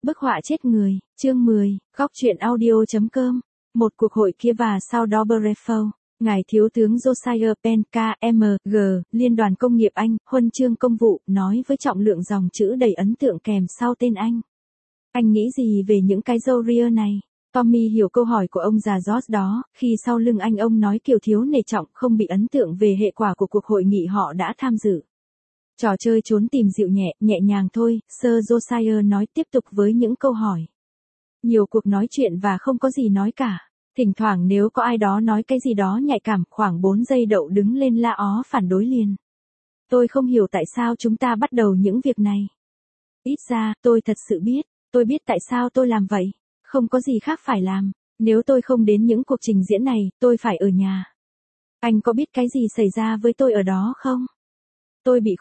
Bức họa chết người, chương 10, góc truyện audio.com. Một cuộc hội kia và sau đó Breford, ngài thiếu tướng Josiah Penn KMG, Liên đoàn Công nghiệp Anh, huân chương công vụ, nói với trọng lượng dòng chữ đầy ấn tượng kèm sau tên anh. Anh nghĩ gì về những cái râu ria này? Tommy hiểu câu hỏi của ông già George đó, khi sau lưng ông nói kiểu thiếu nể trọng không bị ấn tượng về hệ quả của cuộc hội nghị họ đã tham dự. Trò chơi trốn tìm dịu nhẹ nhàng thôi, Sir Josiah nói tiếp tục với những câu hỏi. Nhiều cuộc nói chuyện và không có gì nói cả. Thỉnh thoảng nếu có ai đó nói cái gì đó nhạy cảm, khoảng 4 giây đậu đứng lên la ó phản đối liền. Tôi không hiểu tại sao chúng ta bắt đầu những việc này. Ít ra, tôi thật sự biết. Tôi biết tại sao tôi làm vậy. Không có gì khác phải làm. Nếu tôi không đến những cuộc trình diễn này, tôi phải ở nhà. Anh có biết cái gì xảy ra với tôi ở đó không? Tôi bị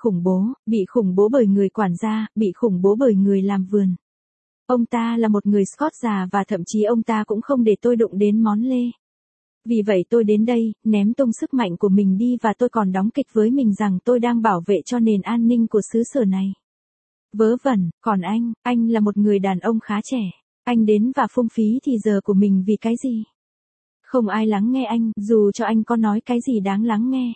khủng bố bởi người quản gia, bị khủng bố bởi người làm vườn. Ông ta là một người Scot già và thậm chí ông ta cũng không để tôi đụng đến món lê. Vì vậy tôi đến đây, ném tung sức mạnh của mình đi và tôi còn đóng kịch với mình rằng tôi đang bảo vệ cho nền an ninh của xứ sở này. Vớ vẩn, còn anh là một người đàn ông khá trẻ. Anh đến và phung phí thì giờ của mình vì cái gì? Không ai lắng nghe anh, dù cho anh có nói cái gì đáng lắng nghe.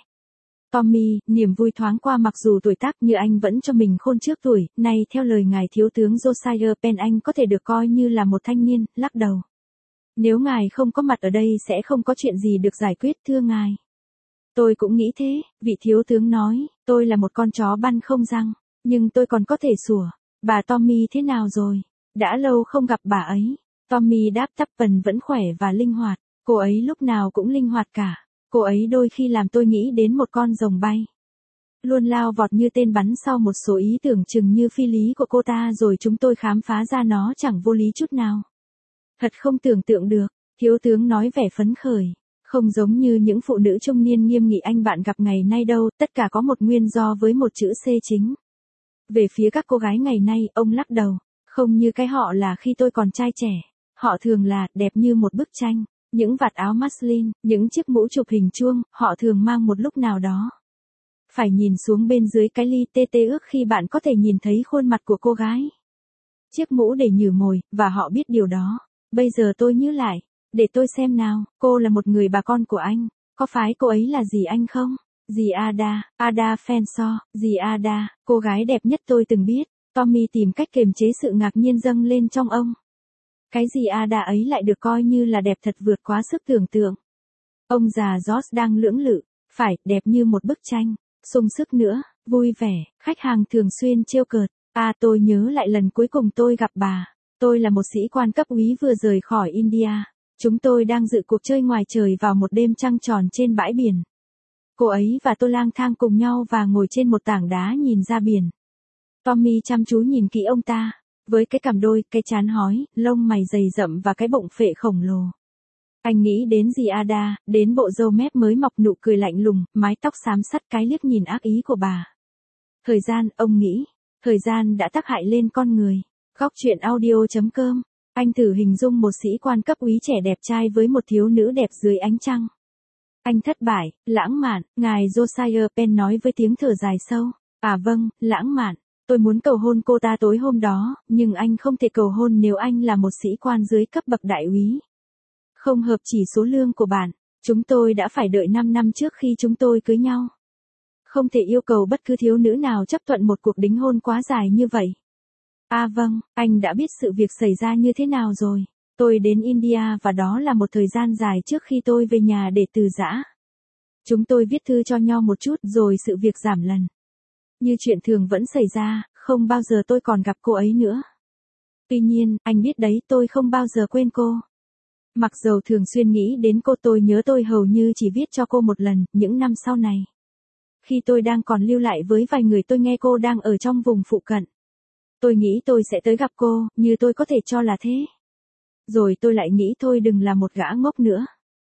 Tommy, niềm vui thoáng qua mặc dù tuổi tác như anh vẫn cho mình khôn trước tuổi, nay theo lời ngài thiếu tướng Josiah Penn anh có thể được coi như là một thanh niên, lắc đầu. Nếu ngài không có mặt ở đây sẽ không có chuyện gì được giải quyết thưa ngài. Tôi cũng nghĩ thế, vị thiếu tướng nói, tôi là một con chó băn không răng, nhưng tôi còn có thể sủa. Bà Tommy thế nào rồi? Đã lâu không gặp bà ấy. Tommy đáp Tappen vẫn khỏe và linh hoạt, cô ấy lúc nào cũng linh hoạt cả. Cô ấy đôi khi làm tôi nghĩ đến một con rồng bay. Luôn lao vọt như tên bắn sau một số ý tưởng chừng như phi lý của cô ta rồi chúng tôi khám phá ra nó chẳng vô lý chút nào. Thật không tưởng tượng được, thiếu tướng nói vẻ phấn khởi. Không giống như những phụ nữ trung niên nghiêm nghị anh bạn gặp ngày nay đâu, tất cả có một nguyên do với một chữ C chính. Về phía các cô gái ngày nay, ông lắc đầu. Không như cái họ là khi tôi còn trai trẻ. Họ thường là đẹp như một bức tranh. Những vạt áo muslin, những chiếc mũ chụp hình chuông, họ thường mang một lúc nào đó. Phải nhìn xuống bên dưới cái ly tê ước khi bạn có thể nhìn thấy khuôn mặt của cô gái. Chiếc mũ để nhử mồi, và họ biết điều đó. Bây giờ tôi nhớ lại, để tôi xem nào, cô là một người bà con của anh. Có phải cô ấy là dì anh không? Dì Ada Fenshaw, dì Ada, cô gái đẹp nhất tôi từng biết. Tommy tìm cách kiềm chế sự ngạc nhiên dâng lên trong ông. Cái gì Ada ấy lại được coi như là đẹp thật vượt quá sức tưởng tượng. Ông già George đang lưỡng lự, phải, đẹp như một bức tranh, sung sức nữa, vui vẻ, khách hàng thường xuyên trêu cợt. Tôi nhớ lại lần cuối cùng tôi gặp bà. Tôi là một sĩ quan cấp úy vừa rời khỏi India. Chúng tôi đang dự cuộc chơi ngoài trời vào một đêm trăng tròn trên bãi biển. Cô ấy và tôi lang thang cùng nhau và ngồi trên một tảng đá nhìn ra biển. Tommy chăm chú nhìn kỹ ông ta. Với cái cằm đôi, cái trán hói, lông mày dày rậm và cái bụng phệ khổng lồ. Anh nghĩ đến dì Ada, đến bộ râu mép mới mọc nụ cười lạnh lùng, mái tóc xám xắt cái liếc nhìn ác ý của bà. Thời gian, ông nghĩ, thời gian đã tác hại lên con người. Góc truyện audio.com. Anh thử hình dung một sĩ quan cấp úy trẻ đẹp trai với một thiếu nữ đẹp dưới ánh trăng. Anh thất bại, lãng mạn, ngài Josiah Penn nói với tiếng thở dài sâu. Vâng, lãng mạn. Tôi muốn cầu hôn cô ta tối hôm đó, nhưng anh không thể cầu hôn nếu anh là một sĩ quan dưới cấp bậc đại úy. Không hợp chỉ số lương của bạn. Chúng tôi đã phải đợi 5 năm trước khi chúng tôi cưới nhau. Không thể yêu cầu bất cứ thiếu nữ nào chấp thuận một cuộc đính hôn quá dài như vậy. Vâng, anh đã biết sự việc xảy ra như thế nào rồi. Tôi đến India và đó là một thời gian dài trước khi tôi về nhà để từ giã. Chúng tôi viết thư cho nhau một chút rồi sự việc giảm lần. Như chuyện thường vẫn xảy ra, không bao giờ tôi còn gặp cô ấy nữa. Tuy nhiên, anh biết đấy, tôi không bao giờ quên cô. Mặc dầu thường xuyên nghĩ đến cô, tôi nhớ tôi hầu như chỉ viết cho cô một lần, những năm sau này. Khi tôi đang còn lưu lại với vài người tôi nghe cô đang ở trong vùng phụ cận. Tôi nghĩ tôi sẽ tới gặp cô, như tôi có thể cho là thế. Rồi tôi lại nghĩ thôi đừng là một gã ngốc nữa.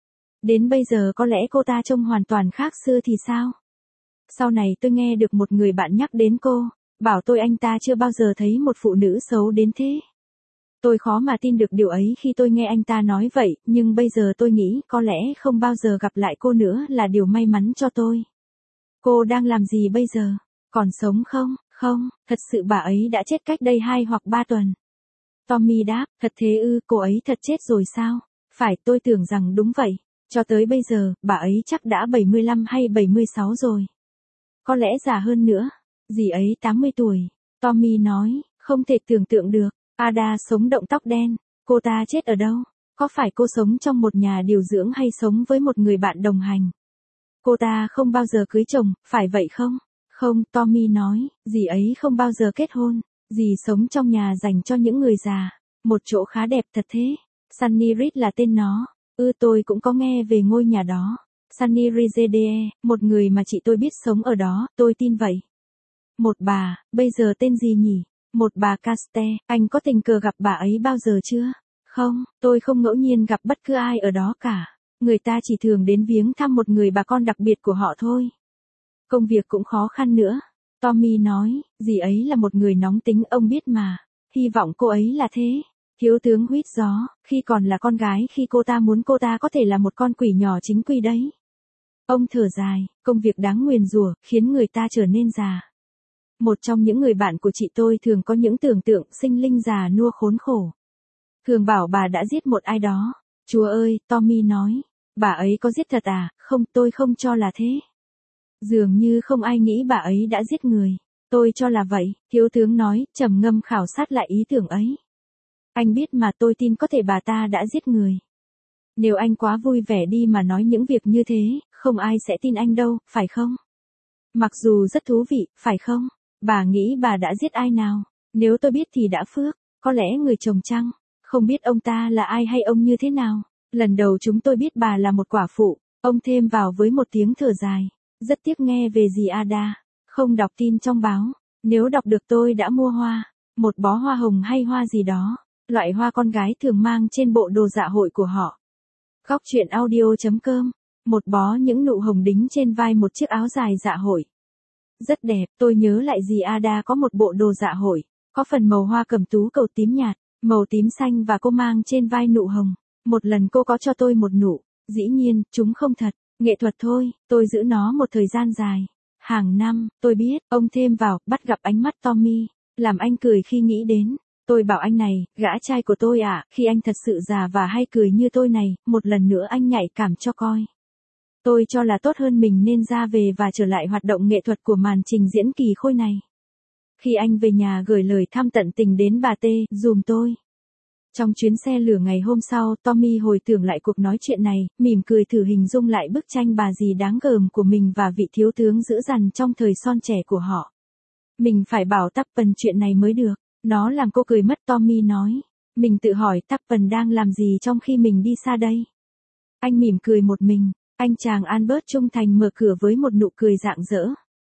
Đến bây giờ có lẽ cô ta trông hoàn toàn khác xưa thì sao? Sau này tôi nghe được một người bạn nhắc đến cô, bảo tôi anh ta chưa bao giờ thấy một phụ nữ xấu đến thế. Tôi khó mà tin được điều ấy khi tôi nghe anh ta nói vậy, nhưng bây giờ tôi nghĩ có lẽ không bao giờ gặp lại cô nữa là điều may mắn cho tôi. Cô đang làm gì bây giờ? Còn sống không? Không, thật sự bà ấy đã chết cách đây 2 hoặc 3 tuần. Tommy đáp, thật thế ư, cô ấy thật chết rồi sao? Phải, tôi tưởng rằng đúng vậy. Cho tới bây giờ, bà ấy chắc đã 75 hay 76 rồi. Có lẽ già hơn nữa. Dì ấy 80 tuổi. Tommy nói, không thể tưởng tượng được. Ada sống động tóc đen. Cô ta chết ở đâu? Có phải cô sống trong một nhà điều dưỡng hay sống với một người bạn đồng hành? Cô ta không bao giờ cưới chồng, phải vậy không? Không, Tommy nói, dì ấy không bao giờ kết hôn. Dì sống trong nhà dành cho những người già. Một chỗ khá đẹp thật thế. Sunny Ridge là tên nó. Tôi cũng có nghe về ngôi nhà đó. Sunny Ridge, một người mà chị tôi biết sống ở đó, tôi tin vậy. Một bà, bây giờ tên gì nhỉ? Một bà Caste, anh có tình cờ gặp bà ấy bao giờ chưa? Không, tôi không ngẫu nhiên gặp bất cứ ai ở đó cả. Người ta chỉ thường đến viếng thăm một người bà con đặc biệt của họ thôi. Công việc cũng khó khăn nữa. Tommy nói, dì ấy là một người nóng tính, ông biết mà. Hy vọng cô ấy là thế. Thiếu tướng huýt gió, khi còn là con gái, khi cô ta muốn, cô ta có thể là một con quỷ nhỏ chính quy đấy. Ông thở dài, công việc đáng nguyền rủa, khiến người ta trở nên già. Một trong những người bạn của chị tôi thường có những tưởng tượng sinh linh già nua khốn khổ. Thường bảo bà đã giết một ai đó. Chúa ơi, Tommy nói, bà ấy có giết thật à? Không, tôi không cho là thế. Dường như không ai nghĩ bà ấy đã giết người. Tôi cho là vậy, thiếu tướng nói, trầm ngâm khảo sát lại ý tưởng ấy. Anh biết mà, tôi tin có thể bà ta đã giết người. Nếu anh quá vui vẻ đi mà nói những việc như thế, không ai sẽ tin anh đâu, phải không? Mặc dù rất thú vị, phải không? Bà nghĩ bà đã giết ai nào? Nếu tôi biết thì đã phước, có lẽ người chồng chăng? Không biết ông ta là ai hay ông như thế nào? Lần đầu chúng tôi biết bà là một quả phụ, ông thêm vào với một tiếng thở dài. Rất tiếc nghe về dì Ada, không đọc tin trong báo. Nếu đọc được tôi đã mua hoa, một bó hoa hồng hay hoa gì đó, loại hoa con gái thường mang trên bộ đồ dạ hội của họ. Góc truyện audio.com, một bó những nụ hồng đính trên vai một chiếc áo dài dạ hội. Rất đẹp, tôi nhớ lại dì Ada có một bộ đồ dạ hội, có phần màu hoa cẩm tú cầu tím nhạt, màu tím xanh và cô mang trên vai nụ hồng. Một lần cô có cho tôi một nụ, dĩ nhiên, chúng không thật, nghệ thuật thôi, tôi giữ nó một thời gian dài. Hàng năm, tôi biết, ông thêm vào, bắt gặp ánh mắt Tommy, làm anh cười khi nghĩ đến. Tôi bảo anh này, gã trai của tôi à, khi anh thật sự già và hay cười như tôi này, một lần nữa anh nhạy cảm cho coi. Tôi cho là tốt hơn mình nên ra về và trở lại hoạt động nghệ thuật của màn trình diễn kỳ khôi này. Khi anh về nhà gửi lời thăm tận tình đến bà T, dùm tôi. Trong chuyến xe lửa ngày hôm sau, Tommy hồi tưởng lại cuộc nói chuyện này, mỉm cười thử hình dung lại bức tranh bà dì đáng gờm của mình và vị thiếu tướng dữ dằn trong thời son trẻ của họ. Mình phải bảo Tappen chuyện này mới được. Nó làm cô cười mất, Tommy nói. Mình tự hỏi Tappen đang làm gì trong khi mình đi xa đây. Anh mỉm cười một mình. Anh chàng Albert trung thành mở cửa với một nụ cười rạng rỡ.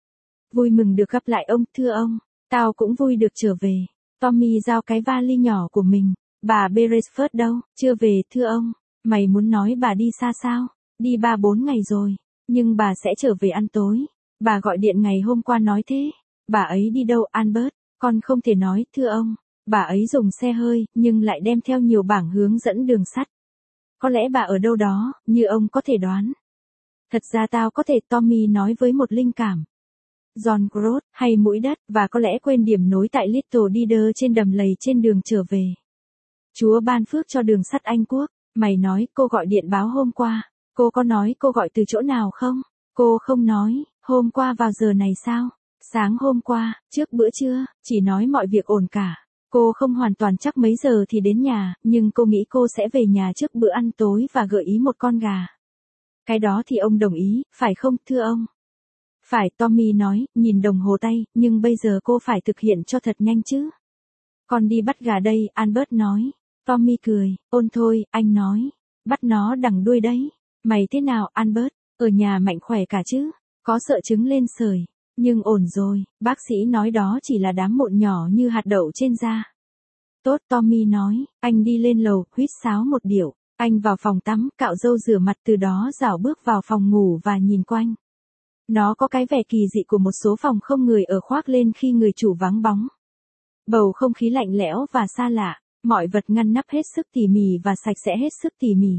Vui mừng được gặp lại ông, thưa ông. Tao cũng vui được trở về. Tommy giao cái vali nhỏ của mình. Bà Beresford đâu, chưa về, thưa ông. Mày muốn nói bà đi xa sao? Đi 3-4 ngày rồi. Nhưng bà sẽ trở về ăn tối. Bà gọi điện ngày hôm qua nói thế. Bà ấy đi đâu, Albert? Con không thể nói, thưa ông. Bà ấy dùng xe hơi, nhưng lại đem theo nhiều bảng hướng dẫn đường sắt. Có lẽ bà ở đâu đó, như ông có thể đoán. Thật ra tao có thể, Tommy nói với một linh cảm. John Groat, hay mũi đất, và có lẽ quên điểm nối tại Little Deeder trên đầm lầy trên đường trở về. Chúa ban phước cho đường sắt Anh Quốc. Mày nói, cô gọi điện báo hôm qua. Cô có nói cô gọi từ chỗ nào không? Cô không nói, hôm qua vào giờ này sao? Sáng hôm qua, trước bữa trưa, chỉ nói mọi việc ổn cả. Cô không hoàn toàn chắc mấy giờ thì đến nhà, nhưng cô nghĩ cô sẽ về nhà trước bữa ăn tối và gợi ý một con gà. Cái đó thì ông đồng ý, phải không, thưa ông? Phải, Tommy nói, nhìn đồng hồ tay, nhưng bây giờ cô phải thực hiện cho thật nhanh chứ. Con đi bắt gà đây, Albert nói. Tommy cười, ôn thôi, anh nói. Bắt nó đằng đuôi đấy. Mày thế nào, Albert? Ở nhà mạnh khỏe cả chứ? Có sợ trứng lên sởi. Nhưng ổn rồi, bác sĩ nói đó chỉ là đám mụn nhỏ như hạt đậu trên da. Tốt, Tommy nói, anh đi lên lầu, huýt sáo một điệu. Anh vào phòng tắm, cạo râu rửa mặt, từ đó rảo bước vào phòng ngủ và nhìn quanh. Nó có cái vẻ kỳ dị của một số phòng không người ở khoác lên khi người chủ vắng bóng. Bầu không khí lạnh lẽo và xa lạ, mọi vật ngăn nắp hết sức tỉ mỉ và sạch sẽ hết sức tỉ mỉ.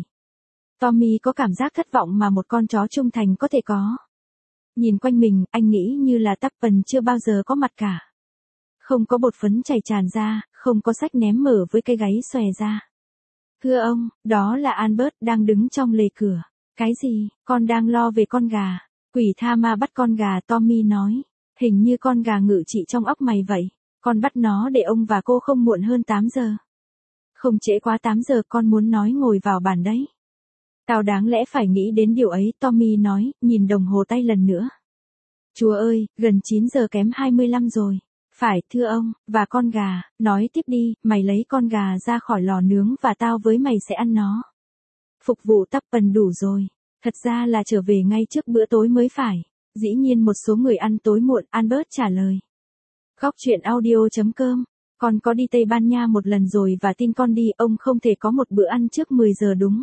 Tommy có cảm giác thất vọng mà một con chó trung thành có thể có. Nhìn quanh mình, anh nghĩ như là Tappen chưa bao giờ có mặt cả. Không có bột phấn chảy tràn ra, không có sách ném mở với cái gáy xòe ra. Thưa ông, đó là Albert đang đứng trong lề cửa. Cái gì, con đang lo về con gà. Quỷ tha ma bắt con gà, Tommy nói. Hình như con gà ngự trị trong óc mày vậy. Con bắt nó để ông và cô không muộn hơn 8 giờ. Không trễ quá 8 giờ, con muốn nói ngồi vào bàn đấy. Tao đáng lẽ phải nghĩ đến điều ấy, Tommy nói, nhìn đồng hồ tay lần nữa. Chúa ơi, gần 9 giờ kém 25 rồi. Phải, thưa ông, và con gà, nói tiếp đi, mày lấy con gà ra khỏi lò nướng và tao với mày sẽ ăn nó. Phục vụ tắp phần đủ rồi. Thật ra là trở về ngay trước bữa tối mới phải. Dĩ nhiên một số người ăn tối muộn, Albert trả lời. Góc chuyện audio.com. Con có đi Tây Ban Nha một lần rồi và tin con đi, ông không thể có một bữa ăn trước 10 giờ đúng.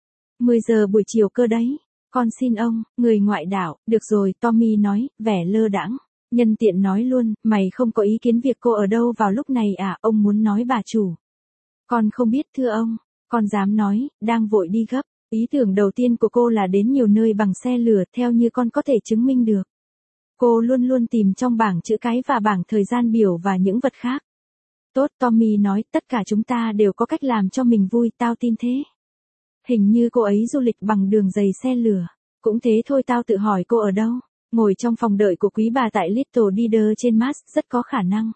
10 giờ buổi chiều cơ đấy. Con xin ông, người ngoại đạo, được rồi, Tommy nói, vẻ lơ đãng. Nhân tiện nói luôn, mày không có ý kiến việc cô ở đâu vào lúc này à, ông muốn nói bà chủ. Con không biết thưa ông, con dám nói, đang vội đi gấp. Ý tưởng đầu tiên của cô là đến nhiều nơi bằng xe lửa, theo như con có thể chứng minh được. Cô luôn luôn tìm trong bảng chữ cái và bảng thời gian biểu và những vật khác. Tốt, Tommy nói, tất cả chúng ta đều có cách làm cho mình vui, tao tin thế. Hình như cô ấy du lịch bằng đường giày xe lửa. Cũng thế thôi, tao tự hỏi cô ở đâu. Ngồi trong phòng đợi của quý bà tại Little Leader trên Mars, rất có khả năng.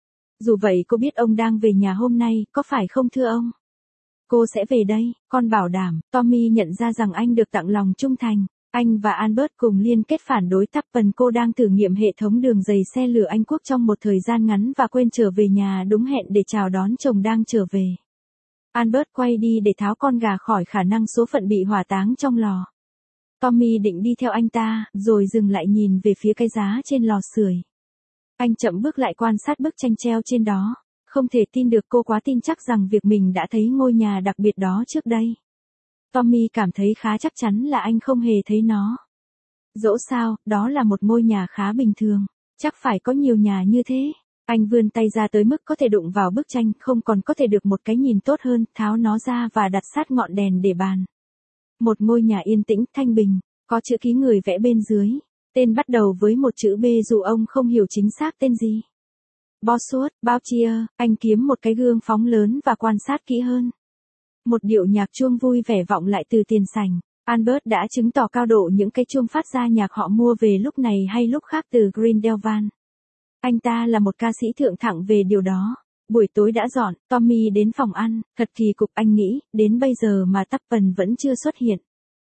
Dù vậy cô biết ông đang về nhà hôm nay, có phải không thưa ông? Cô sẽ về đây, con bảo đảm. Tommy nhận ra rằng anh được tặng lòng trung thành. Anh và Albert cùng liên kết phản đối Tappen. Cô đang thử nghiệm hệ thống đường giày xe lửa Anh Quốc trong một thời gian ngắn và quên trở về nhà đúng hẹn để chào đón chồng đang trở về. Albert quay đi để tháo con gà khỏi khả năng số phận bị hỏa táng trong lò. Tommy định đi theo anh ta, rồi dừng lại nhìn về phía cái giá trên lò sưởi. Anh chậm bước lại quan sát bức tranh treo trên đó. Không thể tin được, cô quá tin chắc rằng việc mình đã thấy ngôi nhà đặc biệt đó trước đây. Tommy cảm thấy khá chắc chắn là anh không hề thấy nó. Dẫu sao, đó là một ngôi nhà khá bình thường. Chắc phải có nhiều nhà như thế. Anh vươn tay ra tới mức có thể đụng vào bức tranh, không còn có thể được một cái nhìn tốt hơn, tháo nó ra và đặt sát ngọn đèn để bàn. Một ngôi nhà yên tĩnh, thanh bình, có chữ ký người vẽ bên dưới. Tên bắt đầu với một chữ B dù ông không hiểu chính xác tên gì. Bosworth, Bouchier, anh kiếm một cái gương phóng lớn và quan sát kỹ hơn. Một điệu nhạc chuông vui vẻ vọng lại từ tiền sảnh. Albert đã chứng tỏ cao độ những cái chuông phát ra nhạc họ mua về lúc này hay lúc khác từ Grindelwald. Anh ta là một ca sĩ thượng thặng về điều đó. Buổi tối đã dọn, Tommy đến phòng ăn, thật kỳ cục anh nghĩ, đến bây giờ mà Tappen vẫn chưa xuất hiện.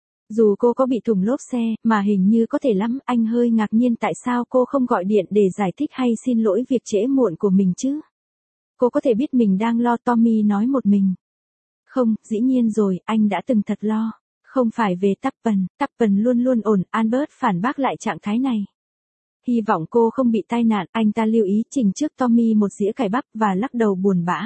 Dù cô có bị thủng lốp xe, mà hình như có thể lắm, anh hơi ngạc nhiên tại sao cô không gọi điện để giải thích hay xin lỗi việc trễ muộn của mình chứ. Cô có thể biết mình đang lo, Tommy nói một mình. Không, dĩ nhiên rồi, anh đã từng thật lo. Không phải về Tappen luôn luôn ổn, Albert phản bác lại trạng thái này. Hy vọng cô không bị tai nạn, anh ta lưu ý chỉnh trước Tommy một dĩa cải bắp và lắc đầu buồn bã.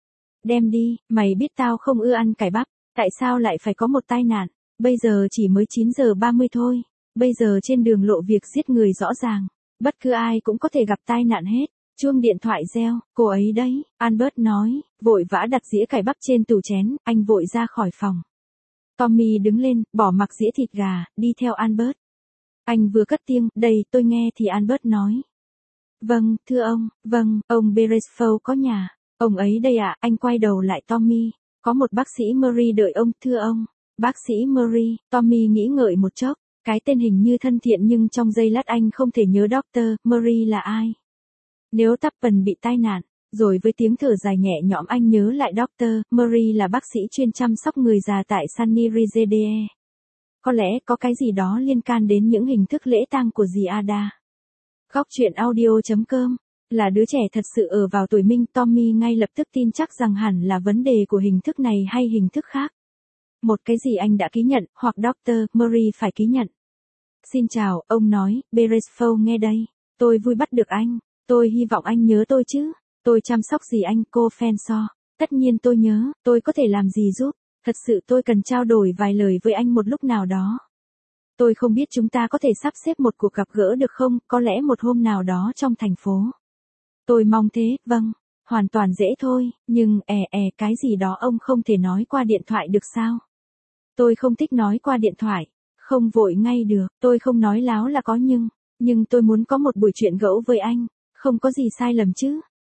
Đem đi, mày biết tao không ưa ăn cải bắp, tại sao lại phải có một tai nạn, bây giờ chỉ mới 9 giờ 30 thôi, bây giờ trên đường lộ việc giết người rõ ràng, bất cứ ai cũng có thể gặp tai nạn hết. Chuông điện thoại reo, cô ấy đấy, Albert nói, vội vã đặt dĩa cải bắp trên tủ chén, anh vội ra khỏi phòng. Tommy đứng lên, bỏ mặc dĩa thịt gà, đi theo Albert. Anh vừa cất tiếng, đây, tôi nghe thì Albert nói. Vâng, thưa ông, vâng, ông Beresford có nhà. Ông ấy đây ạ, anh quay đầu lại Tommy. Có một bác sĩ Murray đợi ông, thưa ông. Bác sĩ Murray, Tommy nghĩ ngợi một chốc. Cái tên hình như thân thiện nhưng trong giây lát anh không thể nhớ Dr. Murray là ai. Nếu Tappen bị tai nạn, rồi với tiếng thở dài nhẹ nhõm anh nhớ lại Dr. Murray là bác sĩ chuyên chăm sóc người già tại Sunny Rizede. Có lẽ có cái gì đó liên can đến những hình thức lễ tang của dì Ada. Góc chuyện audio.com. Là đứa trẻ thật sự ở vào tuổi minh, Tommy ngay lập tức tin chắc rằng hẳn là vấn đề của hình thức này hay hình thức khác. Một cái gì anh đã ký nhận, hoặc Dr. Murray phải ký nhận. Xin chào, ông nói, Beresford nghe đây. Tôi vui bắt được anh. Tôi hy vọng anh nhớ tôi chứ. Tôi chăm sóc gì anh, cô Fenshaw. Tất nhiên tôi nhớ, tôi có thể làm gì giúp. Thật sự tôi cần trao đổi vài lời với anh một lúc nào đó. Tôi không biết chúng ta có thể sắp xếp một cuộc gặp gỡ được không, có lẽ một hôm nào đó trong thành phố. Tôi mong thế, vâng, hoàn toàn dễ thôi, nhưng cái gì đó ông không thể nói qua điện thoại được sao? Tôi không thích nói qua điện thoại, không vội ngay được, tôi không nói láo là có nhưng tôi muốn có một buổi chuyện gẫu với anh, không có gì sai lầm chứ?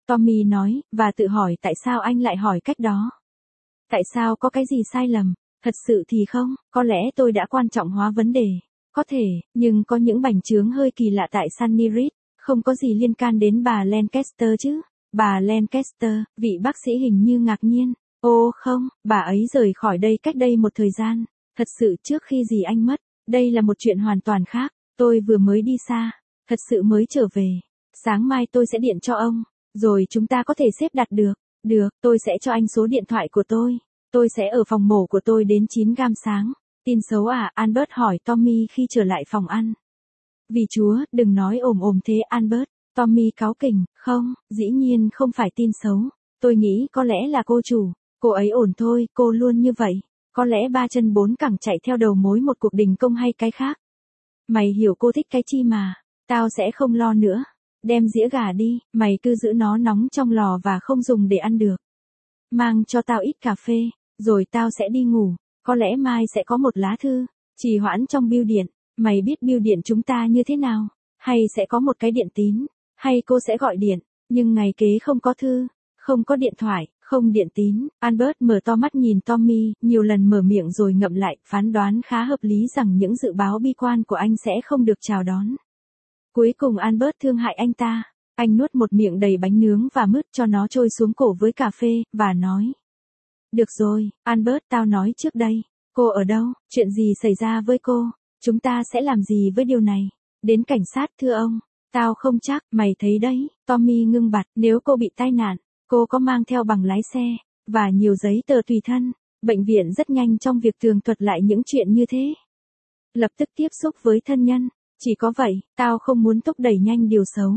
Tommy nói, và tự hỏi tại sao anh lại hỏi cách đó. Tại sao có cái gì sai lầm? Thật sự thì không, có lẽ tôi đã quan trọng hóa vấn đề. Có thể, nhưng có những bành trướng hơi kỳ lạ tại Sunny Ridge, không có gì liên can đến bà Lancaster chứ. Bà Lancaster, vị bác sĩ hình như ngạc nhiên. Ô không, bà ấy rời khỏi đây cách đây một thời gian. Thật sự trước khi gì anh mất. Đây là một chuyện hoàn toàn khác. Tôi vừa mới đi xa. Thật sự mới trở về. Sáng mai tôi sẽ điện cho ông. Rồi chúng ta có thể xếp đặt được. Được, tôi sẽ cho anh số điện thoại của tôi. Tôi sẽ ở phòng mổ của tôi đến 9 gam sáng. Tin xấu à? Albert hỏi Tommy khi trở lại phòng ăn. Vì Chúa, đừng nói ồm ồm thế Albert. Tommy cáu kỉnh, không, dĩ nhiên không phải tin xấu. Tôi nghĩ có lẽ là cô chủ. Cô ấy ổn thôi, cô luôn như vậy. Có lẽ ba chân bốn cẳng chạy theo đầu mối một cuộc đình công hay cái khác. Mày hiểu cô thích cái chi mà. Tao sẽ không lo nữa. Đem dĩa gà đi, mày cứ giữ nó nóng trong lò và không dùng để ăn được. Mang cho tao ít cà phê, rồi tao sẽ đi ngủ. Có lẽ mai sẽ có một lá thư, trì hoãn trong bưu điện. Mày biết bưu điện chúng ta như thế nào? Hay sẽ có một cái điện tín? Hay cô sẽ gọi điện? Nhưng ngày kế không có thư, không có điện thoại, không điện tín. Albert mở to mắt nhìn Tommy, nhiều lần mở miệng rồi ngậm lại, phán đoán khá hợp lý rằng những dự báo bi quan của anh sẽ không được chào đón. Cuối cùng Albert thương hại anh ta. Anh nuốt một miệng đầy bánh nướng và mứt cho nó trôi xuống cổ với cà phê, và nói. Được rồi, Albert, tao nói trước đây. Cô ở đâu? Chuyện gì xảy ra với cô? Chúng ta sẽ làm gì với điều này? Đến cảnh sát thưa ông. Tao không chắc, mày thấy đấy. Tommy ngưng bặt, nếu cô bị tai nạn, cô có mang theo bằng lái xe, và nhiều giấy tờ tùy thân. Bệnh viện rất nhanh trong việc tường thuật lại những chuyện như thế. Lập tức tiếp xúc với thân nhân. Chỉ có vậy, tao không muốn thúc đẩy nhanh điều xấu.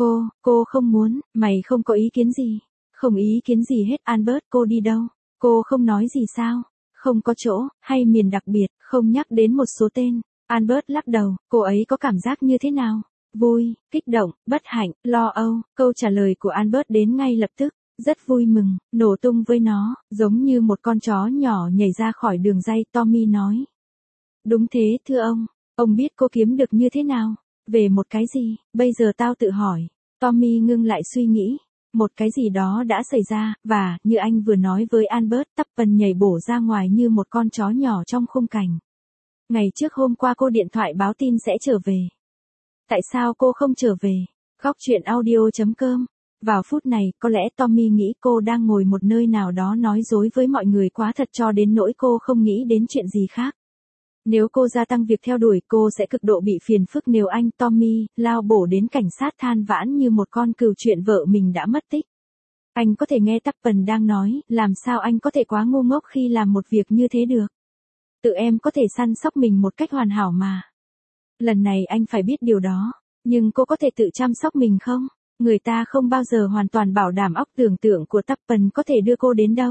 Cô không muốn, mày không có ý kiến gì. Không ý kiến gì hết Albert, cô đi đâu? Cô không nói gì sao? Không có chỗ, hay miền đặc biệt, không nhắc đến một số tên. Albert lắc đầu, cô ấy có cảm giác như thế nào? Vui, kích động, bất hạnh, lo âu. Câu trả lời của Albert đến ngay lập tức. Rất vui mừng, nổ tung với nó, giống như một con chó nhỏ nhảy ra khỏi đường ray. Tommy nói. Đúng thế thưa ông. Ông biết cô kiếm được như thế nào? Về một cái gì? Bây giờ tao tự hỏi. Tommy ngưng lại suy nghĩ. Một cái gì đó đã xảy ra, và, như anh vừa nói với Albert, Tappen nhảy bổ ra ngoài như một con chó nhỏ trong khung cảnh. Ngày trước hôm qua cô điện thoại báo tin sẽ trở về. Tại sao cô không trở về? Góc chuyện audio.com. Vào phút này, có lẽ Tommy nghĩ cô đang ngồi một nơi nào đó nói dối với mọi người quá thật cho đến nỗi cô không nghĩ đến chuyện gì khác. Nếu cô gia tăng việc theo đuổi, cô sẽ cực độ bị phiền phức nếu anh, Tommy, lao bổ đến cảnh sát than vãn như một con cừu chuyện vợ mình đã mất tích. Anh có thể nghe Tappen đang nói, làm sao anh có thể quá ngu ngốc khi làm một việc như thế được? Tự em có thể săn sóc mình một cách hoàn hảo mà. Lần này anh phải biết điều đó, nhưng cô có thể tự chăm sóc mình không? Người ta không bao giờ hoàn toàn bảo đảm óc tưởng tượng của Tappen có thể đưa cô đến đâu.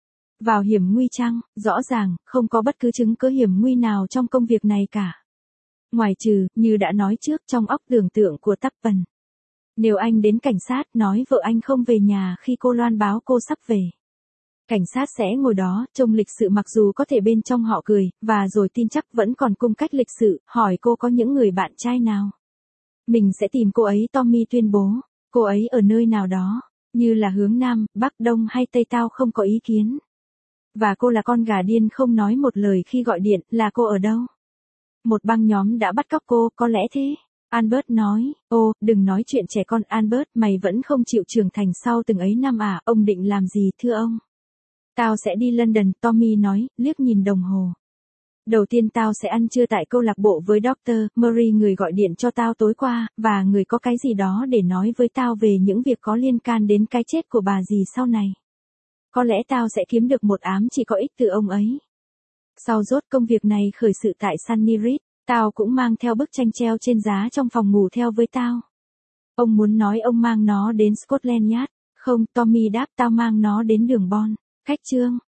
Vào hiểm nguy chăng? Rõ ràng, không có bất cứ chứng cứ hiểm nguy nào trong công việc này cả. Ngoài trừ, như đã nói trước trong óc tưởng tượng của Tappen. Nếu anh đến cảnh sát nói vợ anh không về nhà khi cô loan báo cô sắp về. Cảnh sát sẽ ngồi đó, trông lịch sự mặc dù có thể bên trong họ cười, và rồi tin chắc vẫn còn cung cách lịch sự, hỏi cô có những người bạn trai nào. Mình sẽ tìm cô ấy, Tommy tuyên bố. Cô ấy ở nơi nào đó, như là hướng Nam, Bắc, Đông hay Tây tao không có ý kiến. Và cô là con gà điên không nói một lời khi gọi điện, là cô ở đâu? Một băng nhóm đã bắt cóc cô, có lẽ thế. Albert nói, ô, đừng nói chuyện trẻ con Albert, mày vẫn không chịu trưởng thành sau từng ấy năm à, ông định làm gì thưa ông? Tao sẽ đi London, Tommy nói, liếc nhìn đồng hồ. Đầu tiên tao sẽ ăn trưa tại câu lạc bộ với Dr. Murray, người gọi điện cho tao tối qua, và người có cái gì đó để nói với tao về những việc có liên can đến cái chết của bà dì sau này. Có lẽ tao sẽ kiếm được một ám chỉ có ích từ ông ấy. Sau rốt công việc này khởi sự tại Sunny Ridge, tao cũng mang theo bức tranh treo trên giá trong phòng ngủ theo với tao. Ông muốn nói ông mang nó đến Scotland Yard? Không, Tommy đáp, tao mang nó đến đường Bon. Cách chương.